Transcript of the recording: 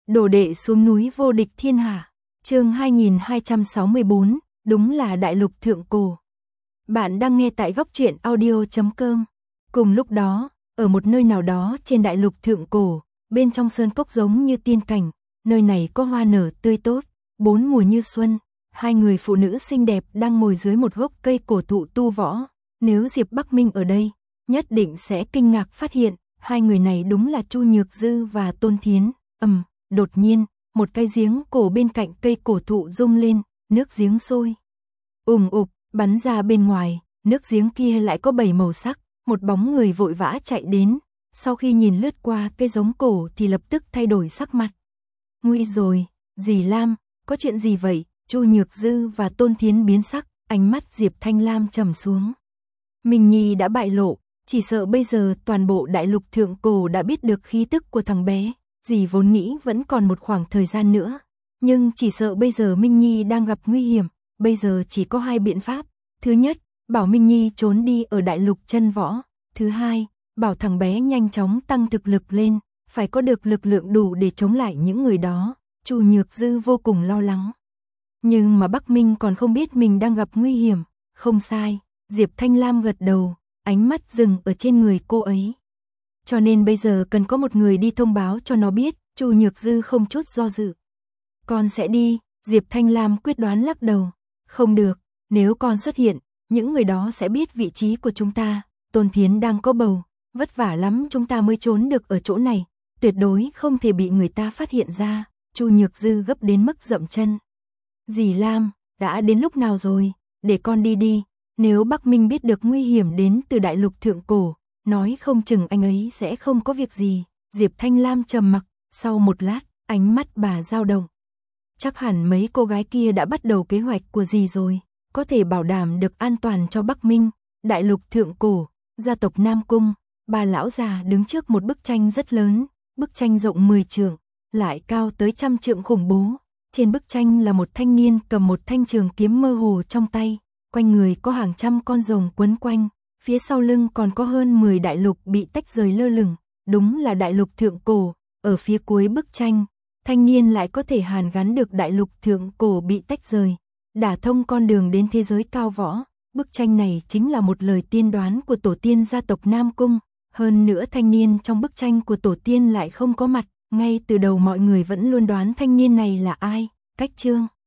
Đồ đệ xuống núi vô địch thiên hạ. Chương 2264, đúng là đại lục thượng cổ. Bạn đang nghe tại goctruyện.audio.com. Cùng lúc đó, ở một nơi nào đó trên đại lục thượng cổ, bên trong sơn cốc giống như tiên cảnh, nơi này có hoa nở tươi tốt, bốn mùa như xuân. Hai người phụ nữ xinh đẹp đang ngồi dưới một gốc cây cổ thụ tu võ. Nếu Diệp Bắc Minh ở đây, nhất định sẽ kinh ngạc phát hiện, hai người này đúng là Chu Nhược Dư và Tôn Thiến. Đột nhiên, một cái giếng cổ bên cạnh cây cổ thụ rung lên, nước giếng sôi ùm ụp, bắn ra bên ngoài, nước giếng kia lại có 7 màu sắc, một bóng người vội vã chạy đến, sau khi nhìn lướt qua cây giống cổ thì lập tức thay đổi sắc mặt. Nguy rồi, dì Lam, có chuyện gì vậy? Chu Nhược Dư và Tôn Thiến biến sắc, ánh mắt Diệp Thanh Lam trầm xuống. Minh Nhi đã bại lộ, chỉ sợ bây giờ toàn bộ đại lục thượng cổ đã biết được khí tức của thằng bé. Dì vốn nghĩ vẫn còn một khoảng thời gian nữa, nhưng chỉ sợ bây giờ Minh Nhi đang gặp nguy hiểm, bây giờ chỉ có hai biện pháp. Thứ nhất, bảo Minh Nhi trốn đi ở đại lục chân võ. Thứ hai, bảo thằng bé nhanh chóng tăng thực lực lên, phải có được lực lượng đủ để chống lại những người đó. Chu Nhược Dư vô cùng lo lắng. Nhưng mà Bắc Minh còn không biết mình đang gặp nguy hiểm. Không sai, Diệp Thanh Lam gật đầu, ánh mắt dừng ở trên người cô ấy. Cho nên bây giờ cần có một người đi thông báo cho nó biết. Chu Nhược Dư không chút do dự. Con sẽ đi, Diệp Thanh Lam quyết đoán lắc đầu. Không được, nếu con xuất hiện, những người đó sẽ biết vị trí của chúng ta. Tôn Thiến đang có bầu, vất vả lắm chúng ta mới trốn được ở chỗ này, tuyệt đối không thể bị người ta phát hiện ra. Chu Nhược Dư gấp đến mức dậm chân. Dì Lam, đã đến lúc nào rồi, để con đi đi, nếu Bắc Minh biết được nguy hiểm đến từ đại lục thượng cổ, nói không chừng anh ấy sẽ không có việc gì. Diệp Thanh Lam trầm mặc, sau một lát, ánh mắt bà dao động. Chắc hẳn mấy cô gái kia đã bắt đầu kế hoạch của dì rồi, có thể bảo đảm được an toàn cho Bắc Minh. Đại lục thượng cổ, gia tộc Nam Cung, bà lão già đứng trước một bức tranh rất lớn, bức tranh rộng 10 trượng, lại cao tới 100 trượng khủng bố. Trên bức tranh là một thanh niên cầm một thanh trường kiếm mơ hồ trong tay, quanh người có hàng trăm con rồng quấn quanh. Phía sau lưng còn có hơn 10 đại lục bị tách rời lơ lửng, đúng là đại lục thượng cổ. Ở phía cuối bức tranh, thanh niên lại có thể hàn gắn được đại lục thượng cổ bị tách rời, đả thông con đường đến thế giới cao võ. Bức tranh này chính là một lời tiên đoán của tổ tiên gia tộc Nam Cung. Hơn nữa thanh niên trong bức tranh của tổ tiên lại không có mặt, ngay từ đầu mọi người vẫn luôn đoán thanh niên này là ai. Cách chương